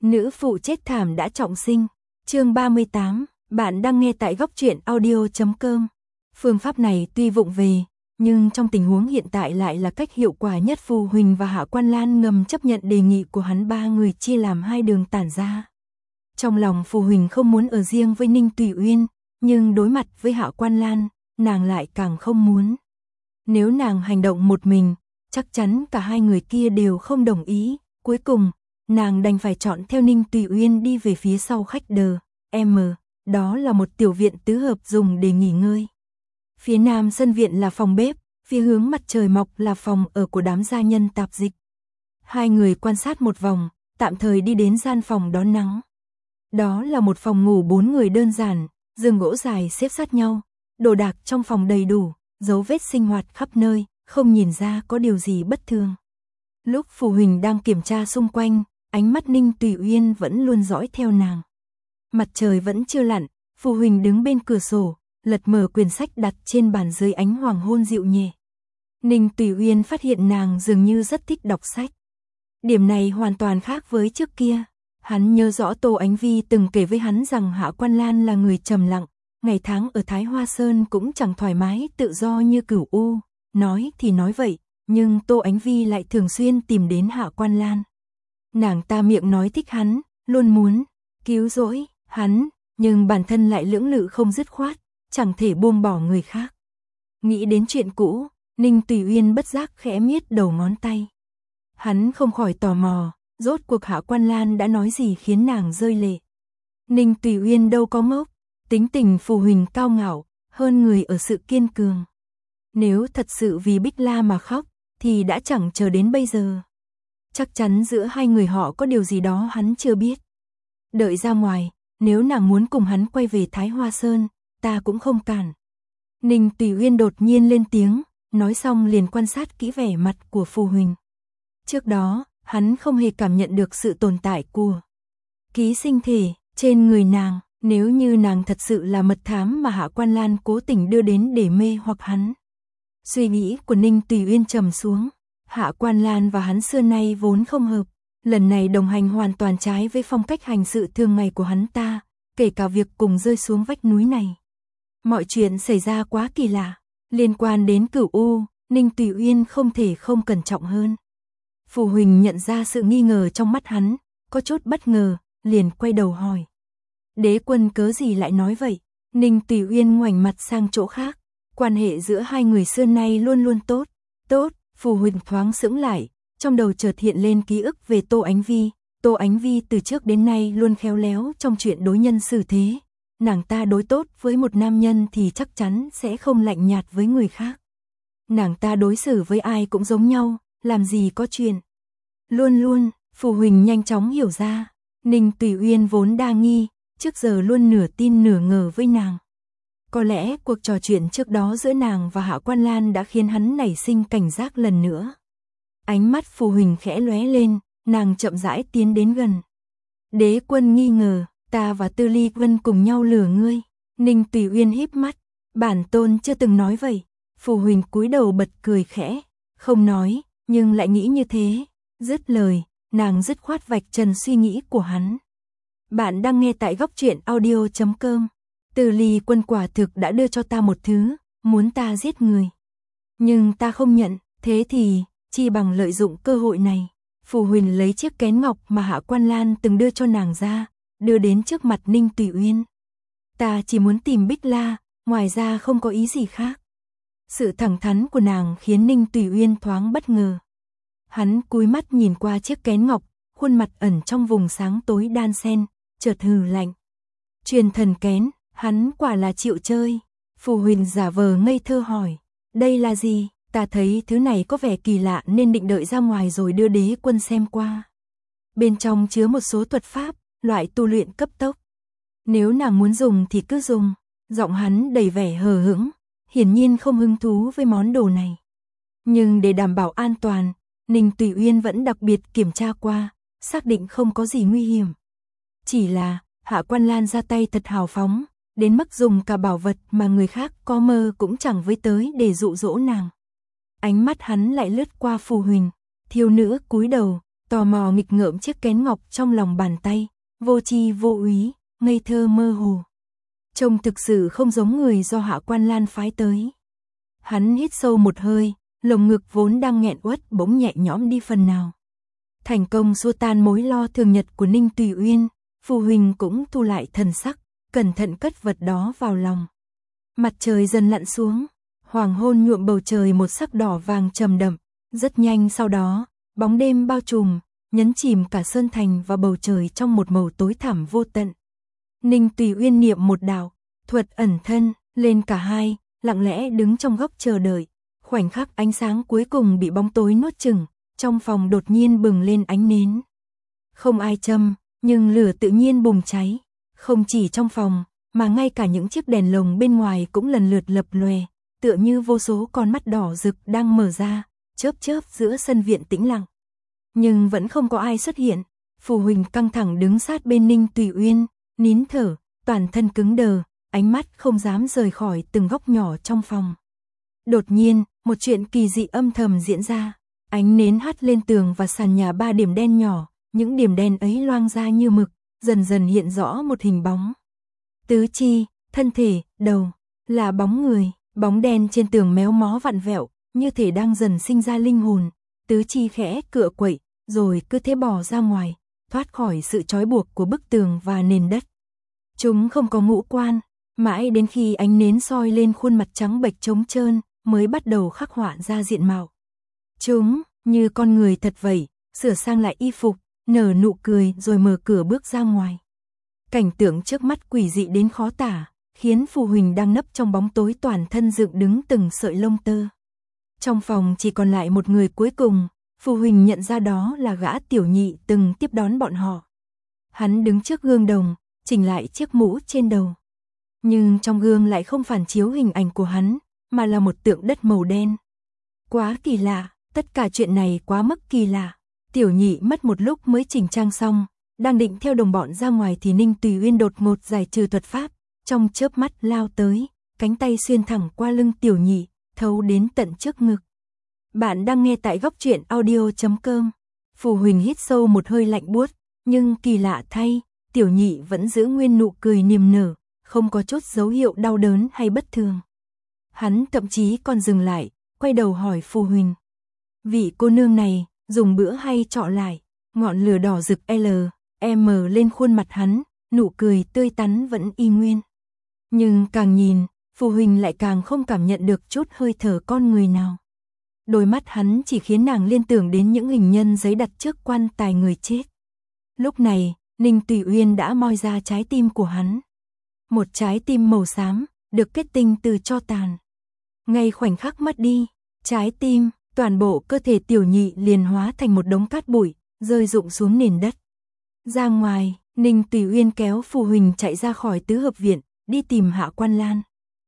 Nữ phụ chết thảm đã trọng sinh. Chương 38, bạn đang nghe tại góc truyện audio.com. Phương pháp này tuy vụng về, nhưng trong tình huống hiện tại lại là cách hiệu quả nhất. Phù Huỳnh và Hạ Quan Lan ngầm chấp nhận đề nghị của hắn, ba người chia làm hai đường tản ra. Trong lòng Phù Huỳnh không muốn ở riêng với Ninh Tùy Uyên, nhưng đối mặt với Hạ Quan Lan, nàng lại càng không muốn. Nếu nàng hành động một mình, chắc chắn cả hai người kia đều không đồng ý. Cuối cùng, nàng đành phải chọn theo Ninh Tùy Uyên đi về phía sau khách đờ M, đó là một tiểu viện tứ hợp dùng để nghỉ ngơi. Phía nam sân viện là phòng bếp, phía hướng mặt trời mọc là phòng ở của đám gia nhân tạp dịch. Hai người quan sát một vòng, tạm thời đi đến gian phòng đón nắng. Đó là một phòng ngủ 4 người đơn giản, giường gỗ dài xếp sát nhau, đồ đạc trong phòng đầy đủ, dấu vết sinh hoạt khắp nơi, không nhìn ra có điều gì bất thường. Lúc Phù Huỳnh đang kiểm tra xung quanh, ánh mắt Ninh Tùy Uyên vẫn luôn dõi theo nàng. Mặt trời vẫn chưa lặn, Phù Huỳnh đứng bên cửa sổ, lật mở quyển sách đặt trên bàn dưới ánh hoàng hôn dịu nhẹ. Ninh Tùy Uyên phát hiện nàng dường như rất thích đọc sách. Điểm này hoàn toàn khác với trước kia. Hắn nhớ rõ Tô Ánh Vi từng kể với hắn rằng Hạ Quan Lan là người trầm lặng, ngày tháng ở Thái Hoa Sơn cũng chẳng thoải mái tự do như Cửu U. Nói thì nói vậy, nhưng Tô Ánh Vi lại thường xuyên tìm đến Hạ Quan Lan. Nàng ta miệng nói thích hắn, luôn muốn cứu rỗi hắn, nhưng bản thân lại lưỡng lự không dứt khoát, chẳng thể buông bỏ người khác. Nghĩ đến chuyện cũ, Ninh Tùy Uyên bất giác khẽ miết đầu ngón tay. Hắn không khỏi tò mò, rốt cuộc Hạ Quan Lan đã nói gì khiến nàng rơi lệ. Ninh Tùy Uyên đâu có ngốc, tính tình Phù Huỳnh cao ngạo, hơn người ở sự kiên cường. Nếu thật sự vì Bích La mà khóc, thì đã chẳng chờ đến bây giờ. Chắc chắn giữa hai người họ có điều gì đó hắn chưa biết. Đợi ra ngoài, nếu nàng muốn cùng hắn quay về Thái Hoa Sơn, ta cũng không cản. Ninh Tùy Uyên đột nhiên lên tiếng, nói xong liền quan sát kỹ vẻ mặt của Phù Huỳnh. Trước đó, hắn không hề cảm nhận được sự tồn tại của ký sinh thể trên người nàng. Nếu như nàng thật sự là mật thám mà Hạ Quan Lan cố tình đưa đến để mê hoặc hắn. Suy nghĩ của Ninh Tùy Uyên trầm xuống. Hạ Quan Lan và hắn xưa nay vốn không hợp, lần này đồng hành hoàn toàn trái với phong cách hành sự thường ngày của hắn ta, kể cả việc cùng rơi xuống vách núi này. Mọi chuyện xảy ra quá kỳ lạ, liên quan đến Cửu U, Ninh Tùy Uyên không thể không cẩn trọng hơn. Phù Huỳnh nhận ra sự nghi ngờ trong mắt hắn, có chút bất ngờ, liền quay đầu hỏi. Đế quân cớ gì lại nói vậy? Ninh Tùy Uyên ngoảnh mặt sang chỗ khác, quan hệ giữa hai người xưa nay luôn luôn tốt. Tốt, Phù Huỳnh thoáng sững lại, trong đầu chợt hiện lên ký ức về Tô Ánh Vi. Tô Ánh Vi từ trước đến nay luôn khéo léo trong chuyện đối nhân xử thế. Nàng ta đối tốt với một nam nhân thì chắc chắn sẽ không lạnh nhạt với người khác. Nàng ta đối xử với ai cũng giống nhau, làm gì có chuyện. Luôn luôn, Phù Huỳnh nhanh chóng hiểu ra. Ninh Tùy Uyên vốn đa nghi, trước giờ luôn nửa tin nửa ngờ với nàng. Có lẽ cuộc trò chuyện trước đó giữa nàng và Hạ Quan Lan đã khiến hắn nảy sinh cảnh giác lần nữa. Ánh mắt Phù Huỳnh khẽ lóe lên, nàng chậm rãi tiến đến gần. Đế quân nghi ngờ, ta và Tư Ly Vân cùng nhau lừa ngươi. Ninh Tùy Uyên híp mắt, bản tôn chưa từng nói vậy. Phù Huỳnh cúi đầu bật cười khẽ, không nói, nhưng lại nghĩ như thế. Dứt lời, nàng dứt khoát vạch trần suy nghĩ của hắn. Bạn đang nghe tại góc truyện audio.com. Từ Ly Quân quả thực đã đưa cho ta một thứ, muốn ta giết người. Nhưng ta không nhận, thế thì, chi bằng lợi dụng cơ hội này. Phù Huỳnh lấy chiếc kén ngọc mà Hạ Quan Lan từng đưa cho nàng ra, đưa đến trước mặt Ninh Tùy Uyên. Ta chỉ muốn tìm Bích La, ngoài ra không có ý gì khác. Sự thẳng thắn của nàng khiến Ninh Tùy Uyên thoáng bất ngờ. Hắn cúi mắt nhìn qua chiếc kén ngọc, khuôn mặt ẩn trong vùng sáng tối đan xen, chợt hừ lạnh. Truyền thần kén, hắn quả là chịu chơi. Phù Huỳnh giả vờ ngây thơ hỏi, đây là gì? Ta thấy thứ này có vẻ kỳ lạ nên định đợi ra ngoài rồi đưa đế quân xem qua. Bên trong chứa một số thuật pháp, loại tu luyện cấp tốc. Nếu nàng muốn dùng thì cứ dùng. Giọng hắn đầy vẻ hờ hững, hiển nhiên không hứng thú với món đồ này. Nhưng để đảm bảo an toàn, Ninh Tùy Uyên vẫn đặc biệt kiểm tra qua, xác định không có gì nguy hiểm. Chỉ là, Hạ Quan Lan ra tay thật hào phóng, đến mức dùng cả bảo vật mà người khác có mơ cũng chẳng với tới để dụ dỗ nàng. Ánh mắt hắn lại lướt qua Phù Huỳnh, thiếu nữ cúi đầu, tò mò nghịch ngợm chiếc kén ngọc trong lòng bàn tay, vô tri vô úy, ngây thơ mơ hồ. Trông thực sự không giống người do Hạ Quan Lan phái tới. Hắn hít sâu một hơi, lồng ngực vốn đang nghẹn uất bỗng nhẹ nhõm đi phần nào. Thành công xua tan mối lo thường nhật của Ninh Tùy Uyên, Phù Huỳnh cũng thu lại thần sắc, cẩn thận cất vật đó vào lòng. Mặt trời dần lặn xuống, hoàng hôn nhuộm bầu trời một sắc đỏ vàng trầm đậm, rất nhanh sau đó, bóng đêm bao trùm, nhấn chìm cả sơn thành và bầu trời trong một màu tối thẳm vô tận. Ninh Tùy Uyên niệm một đạo, thuật ẩn thân, lên cả hai, lặng lẽ đứng trong góc chờ đợi. Khoảnh khắc ánh sáng cuối cùng bị bóng tối nuốt chửng, trong phòng đột nhiên bừng lên ánh nến. Không ai châm, nhưng lửa tự nhiên bùng cháy. Không chỉ trong phòng, mà ngay cả những chiếc đèn lồng bên ngoài cũng lần lượt lập lòe, tựa như vô số con mắt đỏ rực đang mở ra, chớp chớp giữa sân viện tĩnh lặng. Nhưng vẫn không có ai xuất hiện. Phù Huỳnh căng thẳng đứng sát bên Ninh Tùy Uyên, nín thở, toàn thân cứng đờ, ánh mắt không dám rời khỏi từng góc nhỏ trong phòng. Đột nhiên, một chuyện kỳ dị âm thầm diễn ra. Ánh nến hắt lên tường và sàn nhà 3 điểm đen nhỏ, những điểm đen ấy loang ra như mực, dần dần hiện rõ một hình bóng. Tứ chi, thân thể, đầu, là bóng người, bóng đen trên tường méo mó vặn vẹo, như thể đang dần sinh ra linh hồn. Tứ chi khẽ cựa quậy, rồi cứ thế bò ra ngoài, thoát khỏi sự trói buộc của bức tường và nền đất. Chúng không có ngũ quan, mãi đến khi ánh nến soi lên khuôn mặt trắng bệch trống trơn, mới bắt đầu khắc họa ra diện mạo. Chúng, như con người thật vậy, sửa sang lại y phục, nở nụ cười rồi mở cửa bước ra ngoài. Cảnh tượng trước mắt quỷ dị đến khó tả, khiến Phù Huỳnh đang nấp trong bóng tối toàn thân dựng đứng từng sợi lông tơ. Trong phòng chỉ còn lại một người cuối cùng, Phù Huỳnh nhận ra đó là gã Tiểu Nhị từng tiếp đón bọn họ. Hắn đứng trước gương đồng, chỉnh lại chiếc mũ trên đầu. Nhưng trong gương lại không phản chiếu hình ảnh của hắn, mà là một tượng đất màu đen. Quá kỳ lạ, tất cả chuyện này quá mức kỳ lạ. Tiểu Nhị mất một lúc mới chỉnh trang xong, đang định theo đồng bọn ra ngoài thì Ninh Tùy Uyên đột ngột giải trừ thuật pháp, trong chớp mắt lao tới, cánh tay xuyên thẳng qua lưng Tiểu Nhị, thấu đến tận trước ngực. Bạn đang nghe tại góc truyện audio.com. Phù Huỳnh hít sâu một hơi lạnh buốt, nhưng kỳ lạ thay, Tiểu Nhị vẫn giữ nguyên nụ cười niềm nở, không có chút dấu hiệu đau đớn hay bất thường. Hắn thậm chí còn dừng lại, quay đầu hỏi Phù Huỳnh. Vị cô nương này, dùng bữa hay trọ lại? Ngọn lửa đỏ rực M lên khuôn mặt hắn, nụ cười tươi tắn vẫn y nguyên. Nhưng càng nhìn, Phù Huỳnh lại càng không cảm nhận được chút hơi thở con người nào. Đôi mắt hắn chỉ khiến nàng liên tưởng đến những hình nhân giấy đặt trước quan tài người chết. Lúc này, Ninh Tùy Uyên đã moi ra trái tim của hắn. Một trái tim màu xám, được kết tinh từ tro tàn. Ngay khoảnh khắc mất đi, trái tim, toàn bộ cơ thể Tiểu Nhị liền hóa thành một đống cát bụi, rơi rụng xuống nền đất. Ra ngoài, Ninh Tùy Uyên kéo Phù Huỳnh chạy ra khỏi tứ hợp viện, đi tìm Hạ Quan Lan.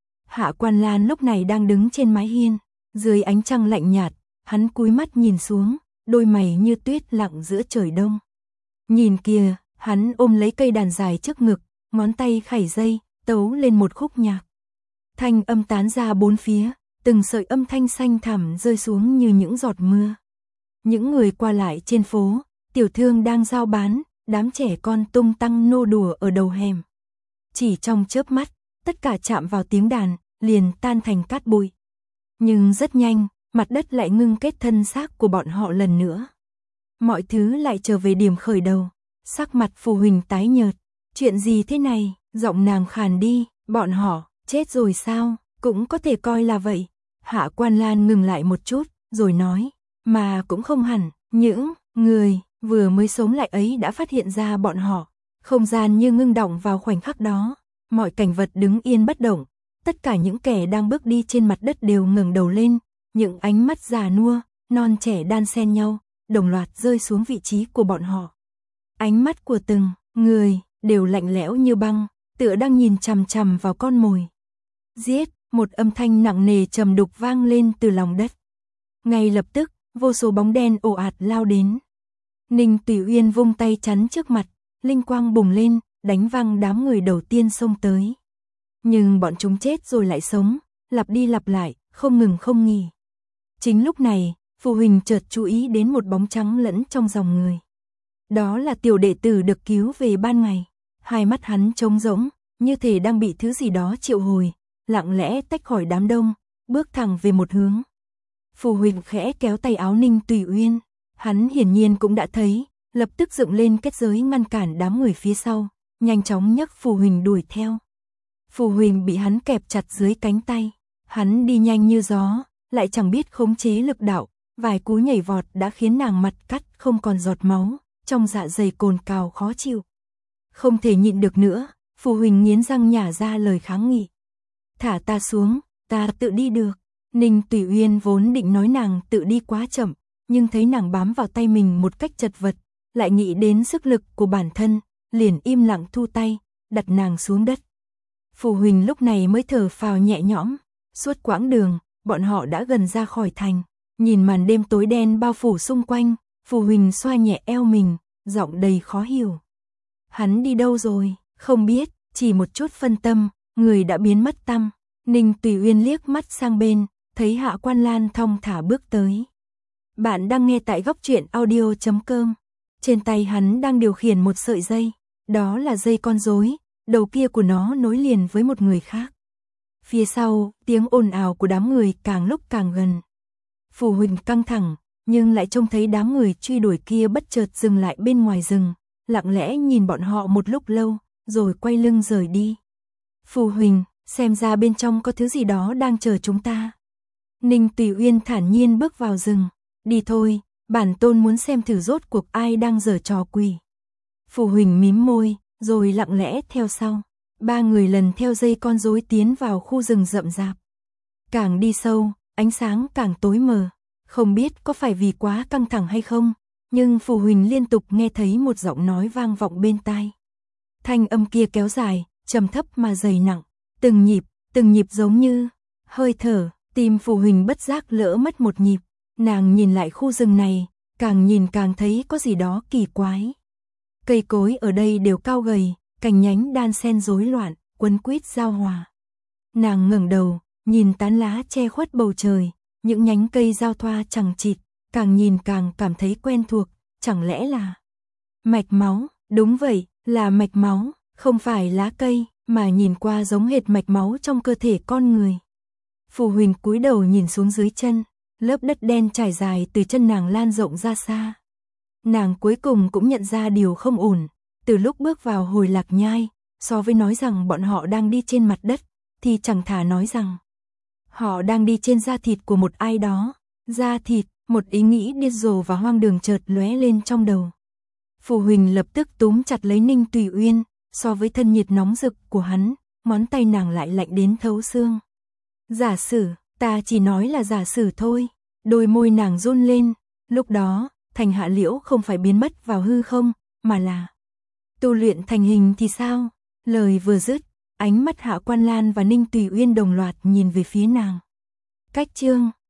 Hạ Quan Lan lúc này đang đứng trên mái hiên, dưới ánh trăng lạnh nhạt, hắn cúi mắt nhìn xuống, đôi mày như tuyết lặng giữa trời đông. Nhìn kìa, hắn ôm lấy cây đàn dài trước ngực, ngón tay khảy dây, tấu lên một khúc nhạc. Thanh âm tán ra bốn phía, từng sợi âm thanh xanh thẳm rơi xuống như những giọt mưa. Những người qua lại trên phố, tiểu thương đang giao bán, đám trẻ con tung tăng nô đùa ở đầu hẻm. Chỉ trong chớp mắt, tất cả chạm vào tiếng đàn, liền tan thành cát bụi. Nhưng rất nhanh, mặt đất lại ngưng kết thân xác của bọn họ lần nữa. Mọi thứ lại trở về điểm khởi đầu. Sắc mặt Phù Huỳnh tái nhợt. Chuyện gì thế này? Giọng nàng khàn đi. Bọn họ, chết rồi sao? Cũng có thể coi là vậy. Hạ Quan Lan ngừng lại một chút, rồi nói. Mà cũng không hẳn, những người vừa mới sống lại ấy đã phát hiện ra bọn họ. Không gian như ngưng đọng vào khoảnh khắc đó. Mọi cảnh vật đứng yên bất động. Tất cả những kẻ đang bước đi trên mặt đất đều ngẩng đầu lên. Những ánh mắt già nua, non trẻ đan xen nhau, đồng loạt rơi xuống vị trí của bọn họ. Ánh mắt của từng người đều lạnh lẽo như băng, tựa đang nhìn chằm chằm vào con mồi. Giết, một âm thanh nặng nề trầm đục vang lên từ lòng đất. Ngay lập tức, vô số bóng đen ồ ạt lao đến. Ninh Tùy Uyên vung tay chắn trước mặt, linh quang bùng lên, đánh văng đám người đầu tiên xông tới. Nhưng bọn chúng chết rồi lại sống, lặp đi lặp lại, không ngừng không nghỉ. Chính lúc này, Phù Huỳnh chợt chú ý đến một bóng trắng lẫn trong dòng người. Đó là tiểu đệ tử được cứu về ban ngày. Hai mắt hắn trống rỗng, như thể đang bị thứ gì đó triệu hồi, lặng lẽ tách khỏi đám đông, bước thẳng về một hướng. Phù Huỳnh khẽ kéo tay áo Ninh Tùy Uyên, hắn hiển nhiên cũng đã thấy, lập tức dựng lên kết giới ngăn cản đám người phía sau, nhanh chóng nhấc Phù Huỳnh đuổi theo. Phù Huỳnh bị hắn kẹp chặt dưới cánh tay, hắn đi nhanh như gió, lại chẳng biết khống chế lực đạo, vài cú nhảy vọt đã khiến nàng mặt cắt không còn giọt máu, trong dạ dày cồn cào khó chịu. Không thể nhịn được nữa, Phù Huỳnh nghiến răng nhả ra lời kháng nghị. Thả ta xuống, ta tự đi được. Ninh Tùy Uyên vốn định nói nàng tự đi quá chậm, nhưng thấy nàng bám vào tay mình một cách chật vật, lại nghĩ đến sức lực của bản thân, liền im lặng thu tay, đặt nàng xuống đất. Phù Huỳnh lúc này mới thở phào nhẹ nhõm, suốt quãng đường, bọn họ đã gần ra khỏi thành, nhìn màn đêm tối đen bao phủ xung quanh, Phù Huỳnh xoa nhẹ eo mình, giọng đầy khó hiểu. Hắn đi đâu rồi, không biết, chỉ một chút phân tâm, người đã biến mất tăm. Ninh Tùy Uyên liếc mắt sang bên, thấy Hạ Quan Lan thong thả bước tới. Bạn đang nghe tại góc truyện audio.com. Trên tay hắn đang điều khiển một sợi dây, đó là dây con rối, đầu kia của nó nối liền với một người khác. Phía sau, tiếng ồn ào của đám người càng lúc càng gần. Phù Huỳnh căng thẳng, nhưng lại trông thấy đám người truy đuổi kia bất chợt dừng lại bên ngoài rừng, lặng lẽ nhìn bọn họ một lúc lâu, rồi quay lưng rời đi. Phù Huỳnh, xem ra bên trong có thứ gì đó đang chờ chúng ta. Ninh Tùy Uyên thản nhiên bước vào rừng. Đi thôi, bản tôn muốn xem thử rốt cuộc ai đang giở trò quỷ. Phù Huỳnh mím môi, rồi lặng lẽ theo sau. Ba người lần theo dây con rối tiến vào khu rừng rậm rạp. Càng đi sâu, ánh sáng càng tối mờ. Không biết có phải vì quá căng thẳng hay không, nhưng Phù Huỳnh liên tục nghe thấy một giọng nói vang vọng bên tai. Thanh âm kia kéo dài, trầm thấp mà dày nặng, từng nhịp giống như hơi thở. Tim Phù Huỳnh bất giác lỡ mất một nhịp, nàng nhìn lại khu rừng này, càng nhìn càng thấy có gì đó kỳ quái. Cây cối ở đây đều cao gầy, cành nhánh đan xen rối loạn, quấn quýt giao hòa. Nàng ngẩng đầu, nhìn tán lá che khuất bầu trời, những nhánh cây giao thoa chằng chịt, càng nhìn càng cảm thấy quen thuộc, chẳng lẽ là mạch máu? Đúng vậy, là mạch máu, không phải lá cây, mà nhìn qua giống hệt mạch máu trong cơ thể con người. Phù Huỳnh cúi đầu nhìn xuống dưới chân, lớp đất đen trải dài từ chân nàng lan rộng ra xa. Nàng cuối cùng cũng nhận ra điều không ổn, từ lúc bước vào Hồi Lạc Nhai, so với nói rằng bọn họ đang đi trên mặt đất, thì chẳng thà nói rằng họ đang đi trên da thịt của một ai đó. Da thịt, một ý nghĩ điên rồ và hoang đường chợt lóe lên trong đầu. Phù Huỳnh lập tức túm chặt lấy Ninh Tùy Uyên, so với thân nhiệt nóng rực của hắn, ngón tay nàng lại lạnh đến thấu xương. Giả sử, ta chỉ nói là giả sử thôi. Đôi môi nàng run lên, lúc đó, Thành Hạ Liễu không phải biến mất vào hư không, mà là tu luyện thành hình thì sao? Lời vừa dứt, ánh mắt Hạ Quan Lan và Ninh Tùy Uyên đồng loạt nhìn về phía nàng. Cách chương